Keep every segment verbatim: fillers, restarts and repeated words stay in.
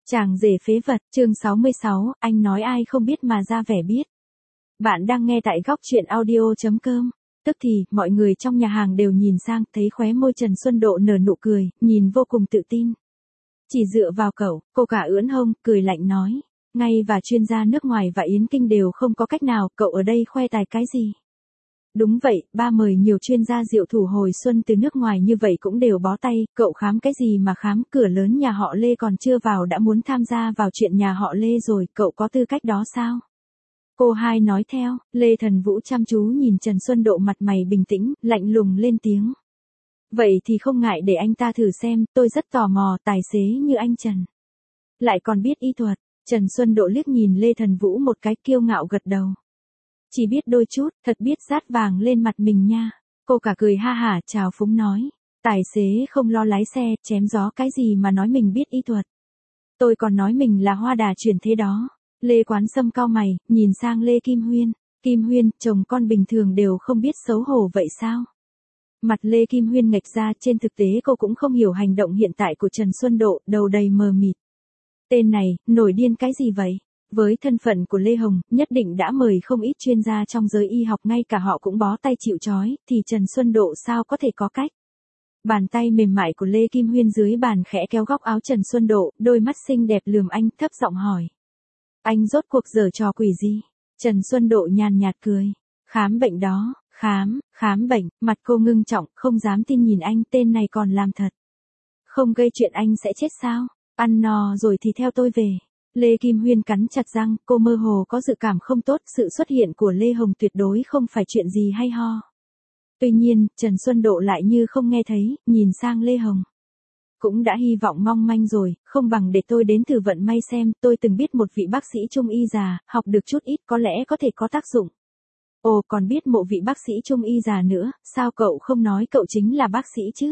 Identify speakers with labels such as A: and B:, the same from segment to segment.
A: Chàng rể phế vật, chương sáu mươi sáu, anh nói ai không biết mà ra vẻ biết. Bạn đang nghe tại góc truyện audio.com. Tức thì, mọi người trong nhà hàng đều nhìn sang, thấy khóe môi Trần Xuân Độ nở nụ cười, nhìn vô cùng tự tin. Chỉ dựa vào cậu, cô cả ưỡn hông, cười lạnh nói. Ngay và chuyên gia nước ngoài và Yến Kinh đều không có cách nào, cậu ở đây khoe tài cái gì? Đúng vậy, ba mời nhiều chuyên gia diệu thủ hồi xuân từ nước ngoài như vậy cũng đều bó tay, cậu khám cái gì mà khám, cửa lớn nhà họ Lê còn chưa vào đã muốn tham gia vào chuyện nhà họ Lê rồi, cậu có tư cách đó sao? Cô hai nói theo, Lê Thần Vũ chăm chú nhìn Trần Xuân Độ mặt mày bình tĩnh, lạnh lùng lên tiếng. Vậy thì không ngại để anh ta thử xem, tôi rất tò mò, tài xế như anh Trần. Lại còn biết y thuật, Trần Xuân Độ liếc nhìn Lê Thần Vũ một cái kiêu ngạo gật đầu. Chỉ biết đôi chút, thật biết rát vàng lên mặt mình nha. Cô cả cười ha hả chào phúng nói. Tài xế không lo lái xe, chém gió cái gì mà nói mình biết y thuật. Tôi còn nói mình là hoa đà chuyển thế đó. Lê Quán Sâm cau mày, nhìn sang Lê Kim Huyên. Kim Huyên, chồng con bình thường đều không biết xấu hổ vậy sao? Mặt Lê Kim Huyên nghệch ra, trên thực tế cô cũng không hiểu hành động hiện tại của Trần Xuân Độ, đầu đầy mờ mịt. Tên này, nổi điên cái gì vậy? Với thân phận của Lê Hồng, nhất định đã mời không ít chuyên gia trong giới y học, ngay cả họ cũng bó tay chịu trói, thì Trần Xuân Độ sao có thể có cách. Bàn tay mềm mại của Lê Kim Huyên dưới bàn khẽ kéo góc áo Trần Xuân Độ, đôi mắt xinh đẹp lườm anh, thấp giọng hỏi. Anh rốt cuộc giở trò quỷ gì? Trần Xuân Độ nhàn nhạt cười. Khám bệnh đó, khám, khám bệnh, mặt cô ngưng trọng, không dám tin nhìn anh, tên này còn làm thật. Không gây chuyện anh sẽ chết sao? Ăn no rồi thì theo tôi về. Lê Kim Huyên cắn chặt răng, cô mơ hồ có dự cảm không tốt, sự xuất hiện của Lê Hồng tuyệt đối không phải chuyện gì hay ho. Tuy nhiên, Trần Xuân Độ lại như không nghe thấy, nhìn sang Lê Hồng. Cũng đã hy vọng mong manh rồi, không bằng để tôi đến thử vận may xem, tôi từng biết một vị bác sĩ trung y già, học được chút ít có lẽ có thể có tác dụng. Ồ, còn biết một vị bác sĩ trung y già nữa, sao cậu không nói cậu chính là bác sĩ chứ?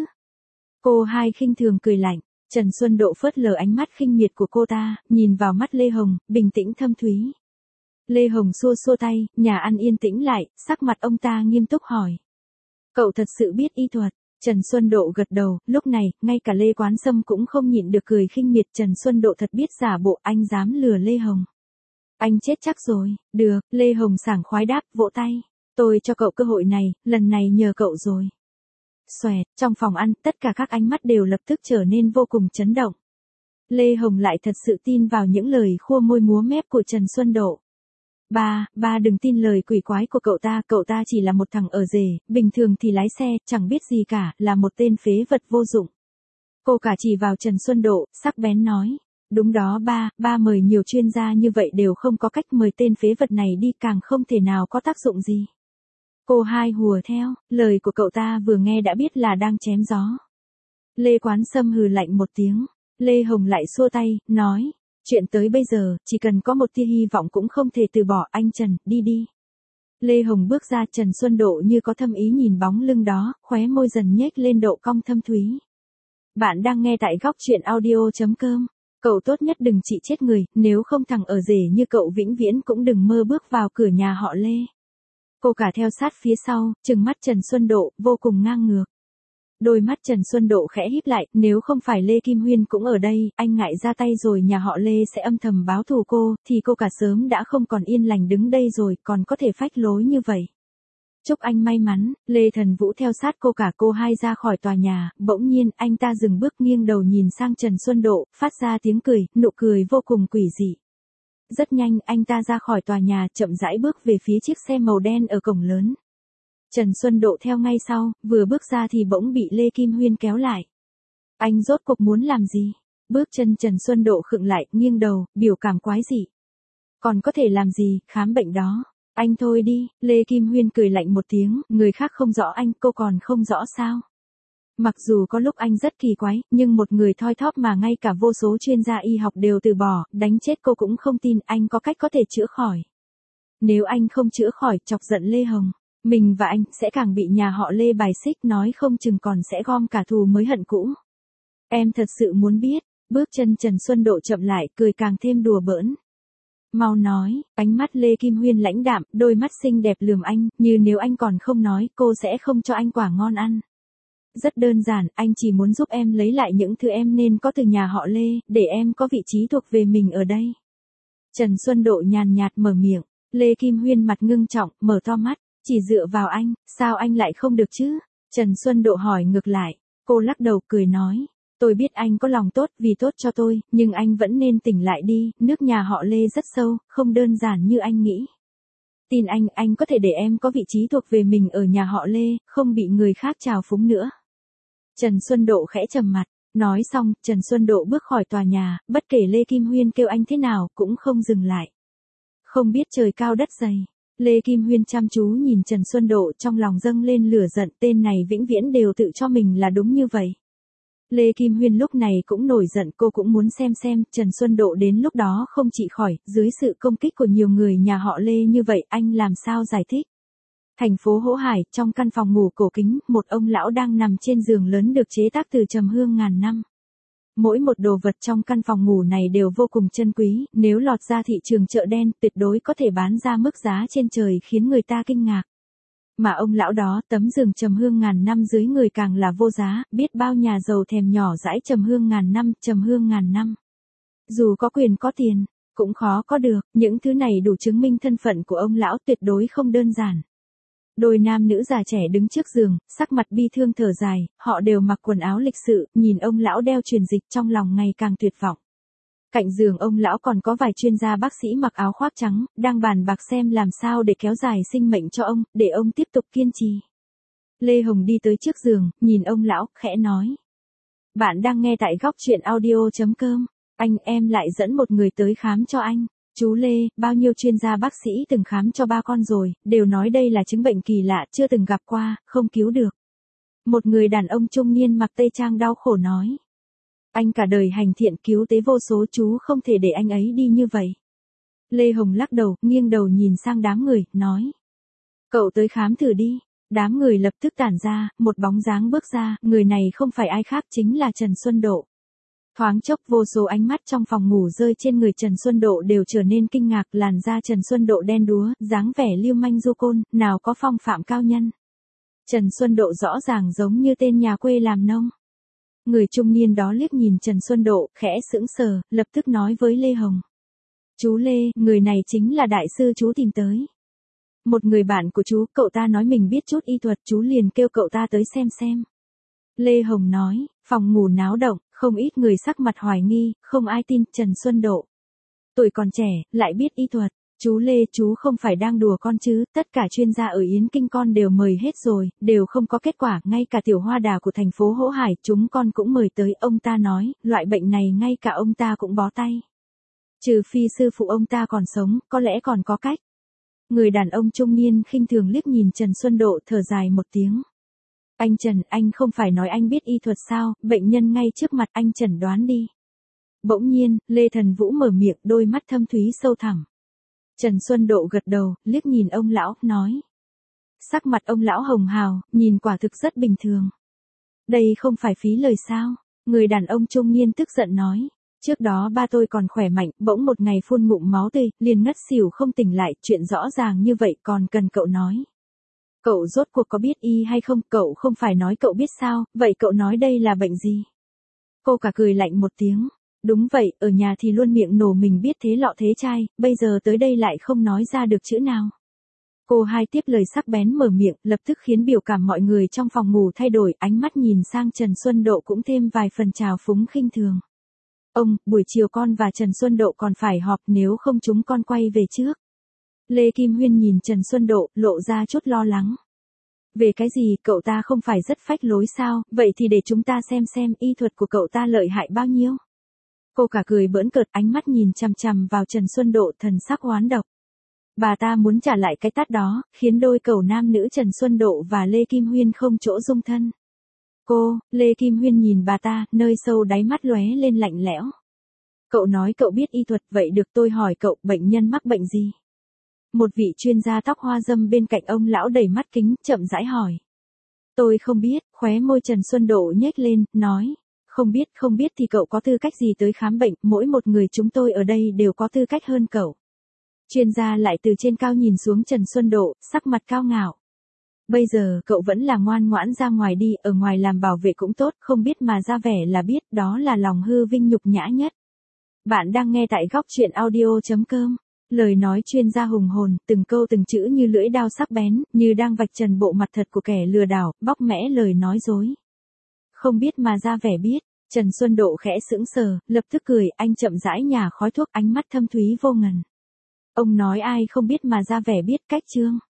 A: Cô hai khinh thường cười lạnh. Trần Xuân Độ phớt lờ ánh mắt khinh miệt của cô ta, nhìn vào mắt Lê Hồng, bình tĩnh thâm thúy. Lê Hồng xua xua tay, nhà ăn yên tĩnh lại, sắc mặt ông ta nghiêm túc hỏi. Cậu thật sự biết y thuật? Trần Xuân Độ gật đầu, lúc này, ngay cả Lê Quán Sâm cũng không nhịn được cười khinh miệt. Trần Xuân Độ thật biết giả bộ, anh dám lừa Lê Hồng. Anh chết chắc rồi, được, Lê Hồng sảng khoái đáp, vỗ tay. Tôi cho cậu cơ hội này, lần này nhờ cậu rồi. Xoẹt, trong phòng ăn, tất cả các ánh mắt đều lập tức trở nên vô cùng chấn động. Lê Hồng lại thật sự tin vào những lời khua môi múa mép của Trần Xuân Độ. Ba, ba đừng tin lời quỷ quái của cậu ta, cậu ta chỉ là một thằng ở rể, bình thường thì lái xe, chẳng biết gì cả, là một tên phế vật vô dụng. Cô cả chỉ vào Trần Xuân Độ, sắc bén nói. Đúng đó ba, ba mời nhiều chuyên gia như vậy đều không có cách, mời tên phế vật này đi càng không thể nào có tác dụng gì. Cô hai hùa theo, lời của cậu ta vừa nghe đã biết là đang chém gió. Lê Quán Sâm hừ lạnh một tiếng, Lê Hồng lại xua tay, nói, chuyện tới bây giờ, chỉ cần có một tia hy vọng cũng không thể từ bỏ, anh Trần, đi đi. Lê Hồng bước ra, Trần Xuân Độ như có thâm ý nhìn bóng lưng đó, khóe môi dần nhếch lên độ cong thâm thúy. Bạn đang nghe tại góc truyện audio.com, cậu tốt nhất đừng trị chết người, nếu không thằng ở rể như cậu vĩnh viễn cũng đừng mơ bước vào cửa nhà họ Lê. Cô cả theo sát phía sau, trừng mắt Trần Xuân Độ, vô cùng ngang ngược. Đôi mắt Trần Xuân Độ khẽ híp lại, nếu không phải Lê Kim Huyên cũng ở đây, anh ngại ra tay rồi nhà họ Lê sẽ âm thầm báo thù cô, thì cô cả sớm đã không còn yên lành đứng đây rồi, còn có thể phách lối như vậy. Chúc anh may mắn, Lê Thần Vũ theo sát cô cả cô hai ra khỏi tòa nhà, bỗng nhiên anh ta dừng bước nghiêng đầu nhìn sang Trần Xuân Độ, phát ra tiếng cười, nụ cười vô cùng quỷ dị. Rất nhanh, anh ta ra khỏi tòa nhà, chậm rãi bước về phía chiếc xe màu đen ở cổng lớn. Trần Xuân Độ theo ngay sau, vừa bước ra thì bỗng bị Lê Kim Huyên kéo lại. Anh rốt cuộc muốn làm gì? Bước chân Trần Xuân Độ khựng lại, nghiêng đầu, biểu cảm quái dị. Còn có thể làm gì, khám bệnh đó. Anh thôi đi, Lê Kim Huyên cười lạnh một tiếng, người khác không rõ anh, cô còn không rõ sao? Mặc dù có lúc anh rất kỳ quái, nhưng một người thoi thóp mà ngay cả vô số chuyên gia y học đều từ bỏ, đánh chết cô cũng không tin anh có cách có thể chữa khỏi. Nếu anh không chữa khỏi, chọc giận Lê Hồng, mình và anh sẽ càng bị nhà họ Lê bài xích, nói không chừng còn sẽ gom cả thù mới hận cũ. Em thật sự muốn biết, bước chân Trần Xuân Độ chậm lại, cười càng thêm đùa bỡn. Mau nói, ánh mắt Lê Kim Huyên lãnh đạm, đôi mắt xinh đẹp lườm anh, như nếu anh còn không nói, cô sẽ không cho anh quả ngon ăn. Rất đơn giản, anh chỉ muốn giúp em lấy lại những thứ em nên có từ nhà họ Lê, để em có vị trí thuộc về mình ở đây. Trần Xuân Độ nhàn nhạt mở miệng, Lê Kim Huyên mặt ngưng trọng, mở to mắt, chỉ dựa vào anh, sao anh lại không được chứ? Trần Xuân Độ hỏi ngược lại, cô lắc đầu cười nói, tôi biết anh có lòng tốt vì tốt cho tôi, nhưng anh vẫn nên tỉnh lại đi, nước nhà họ Lê rất sâu, không đơn giản như anh nghĩ. Tin anh, anh có thể để em có vị trí thuộc về mình ở nhà họ Lê, không bị người khác trào phúng nữa. Trần Xuân Độ khẽ trầm mặt, nói xong, Trần Xuân Độ bước khỏi tòa nhà, bất kể Lê Kim Huyên kêu anh thế nào, cũng không dừng lại. Không biết trời cao đất dày, Lê Kim Huyên chăm chú nhìn Trần Xuân Độ trong lòng dâng lên lửa giận, tên này vĩnh viễn đều tự cho mình là đúng như vậy. Lê Kim Huyên lúc này cũng nổi giận, cô cũng muốn xem xem Trần Xuân Độ đến lúc đó không trị khỏi, dưới sự công kích của nhiều người nhà họ Lê như vậy anh làm sao giải thích. Thành phố Hỗ Hải, trong căn phòng ngủ cổ kính, một ông lão đang nằm trên giường lớn được chế tác từ trầm hương ngàn năm. Mỗi một đồ vật trong căn phòng ngủ này đều vô cùng chân quý, nếu lọt ra thị trường chợ đen tuyệt đối có thể bán ra mức giá trên trời khiến người ta kinh ngạc. Mà ông lão đó, tấm giường trầm hương ngàn năm dưới người càng là vô giá, biết bao nhà giàu thèm nhỏ dãi trầm hương ngàn năm, trầm hương ngàn năm. Dù có quyền có tiền, cũng khó có được, những thứ này đủ chứng minh thân phận của ông lão tuyệt đối không đơn giản. Đôi nam nữ già trẻ đứng trước giường, sắc mặt bi thương thở dài, họ đều mặc quần áo lịch sự, nhìn ông lão đeo truyền dịch trong lòng ngày càng tuyệt vọng. Cạnh giường ông lão còn có vài chuyên gia bác sĩ mặc áo khoác trắng, đang bàn bạc xem làm sao để kéo dài sinh mệnh cho ông, để ông tiếp tục kiên trì. Lê Hồng đi tới trước giường, nhìn ông lão, khẽ nói. Bạn đang nghe tại góc truyện audio chấm com, anh em lại dẫn một người tới khám cho anh. Chú Lê, bao nhiêu chuyên gia bác sĩ từng khám cho ba con rồi, đều nói đây là chứng bệnh kỳ lạ chưa từng gặp qua, không cứu được. Một người đàn ông trung niên mặc tây trang đau khổ nói. Anh cả đời hành thiện cứu tế vô số, chú không thể để anh ấy đi như vậy. Lê Hồng lắc đầu, nghiêng đầu nhìn sang đám người, nói. Cậu tới khám thử đi. Đám người lập tức tản ra, một bóng dáng bước ra, người này không phải ai khác chính là Trần Xuân Độ. Thoáng chốc vô số ánh mắt trong phòng ngủ rơi trên người Trần Xuân Độ đều trở nên kinh ngạc, làn da Trần Xuân Độ đen đúa, dáng vẻ lưu manh du côn, nào có phong phạm cao nhân. Trần Xuân Độ rõ ràng giống như tên nhà quê làm nông. Người trung niên đó liếc nhìn Trần Xuân Độ, khẽ sững sờ, lập tức nói với Lê Hồng. Chú Lê, người này chính là đại sư chú tìm tới. Một người bạn của chú, cậu ta nói mình biết chút y thuật, chú liền kêu cậu ta tới xem xem. Lê Hồng nói, phòng ngủ náo động, không ít người sắc mặt hoài nghi, không ai tin Trần Xuân Độ. Tuổi còn trẻ, lại biết y thuật. Chú Lê, chú không phải đang đùa con chứ, tất cả chuyên gia ở Yến Kinh con đều mời hết rồi, đều không có kết quả, ngay cả tiểu hoa đà của thành phố Hỗ Hải, chúng con cũng mời tới, ông ta nói, loại bệnh này ngay cả ông ta cũng bó tay. Trừ phi sư phụ ông ta còn sống, có lẽ còn có cách. Người đàn ông trung niên khinh thường liếc nhìn Trần Xuân Độ, thở dài một tiếng. Anh Trần, anh không phải nói anh biết y thuật sao, bệnh nhân ngay trước mặt anh chẩn đoán đi. Bỗng nhiên, Lê Thần Vũ mở miệng, đôi mắt thâm thúy sâu thẳm. Trần Xuân Độ gật đầu, liếc nhìn ông lão, nói. Sắc mặt ông lão hồng hào, nhìn quả thực rất bình thường. Đây không phải phí lời sao? Người đàn ông trung niên tức giận nói. Trước đó ba tôi còn khỏe mạnh, bỗng một ngày phun ngụm máu tươi, liền ngất xỉu không tỉnh lại, chuyện rõ ràng như vậy còn cần cậu nói. Cậu rốt cuộc có biết y hay không, cậu không phải nói cậu biết sao, vậy cậu nói đây là bệnh gì? Cô cả cười lạnh một tiếng. Đúng vậy, ở nhà thì luôn miệng nổ mình biết thế lọ thế chai, bây giờ tới đây lại không nói ra được chữ nào. Cô hai tiếp lời sắc bén mở miệng, lập tức khiến biểu cảm mọi người trong phòng ngủ thay đổi, ánh mắt nhìn sang Trần Xuân Độ cũng thêm vài phần trào phúng khinh thường. Ông, buổi chiều con và Trần Xuân Độ còn phải họp, nếu không chúng con quay về trước. Lê Kim Huyên nhìn Trần Xuân Độ, lộ ra chút lo lắng. Về cái gì, cậu ta không phải rất phách lối sao, vậy thì để chúng ta xem xem y thuật của cậu ta lợi hại bao nhiêu. Cô cả cười bỡn cợt, ánh mắt nhìn chằm chằm vào Trần Xuân Độ, thần sắc oán độc. Bà ta muốn trả lại cái tát đó, khiến đôi cẩu nam nữ Trần Xuân Độ và Lê Kim Huyên không chỗ dung thân. Cô, Lê Kim Huyên nhìn bà ta, nơi sâu đáy mắt lóe lên lạnh lẽo. Cậu nói cậu biết y thuật, vậy được tôi hỏi cậu, bệnh nhân mắc bệnh gì? Một vị chuyên gia tóc hoa râm bên cạnh ông lão đầy mắt kính, chậm rãi hỏi. Tôi không biết, khóe môi Trần Xuân Độ nhếch lên, nói. Không biết, không biết thì cậu có tư cách gì tới khám bệnh, mỗi một người chúng tôi ở đây đều có tư cách hơn cậu. Chuyên gia lại từ trên cao nhìn xuống Trần Xuân Độ, sắc mặt cao ngạo. Bây giờ cậu vẫn là ngoan ngoãn ra ngoài đi, ở ngoài làm bảo vệ cũng tốt, không biết mà ra vẻ là biết, đó là lòng hư vinh nhục nhã nhất. Bạn đang nghe tại góc truyện audio.com. Lời nói chuyên gia hùng hồn, từng câu từng chữ như lưỡi dao sắc bén, như đang vạch trần bộ mặt thật của kẻ lừa đảo, bóc mẽ lời nói dối. Không biết mà ra vẻ biết, Trần Xuân Độ khẽ sững sờ, lập tức cười, anh chậm rãi nhả khói thuốc, ánh mắt thâm thúy vô ngần. Ông nói ai không biết mà ra vẻ biết cách chương.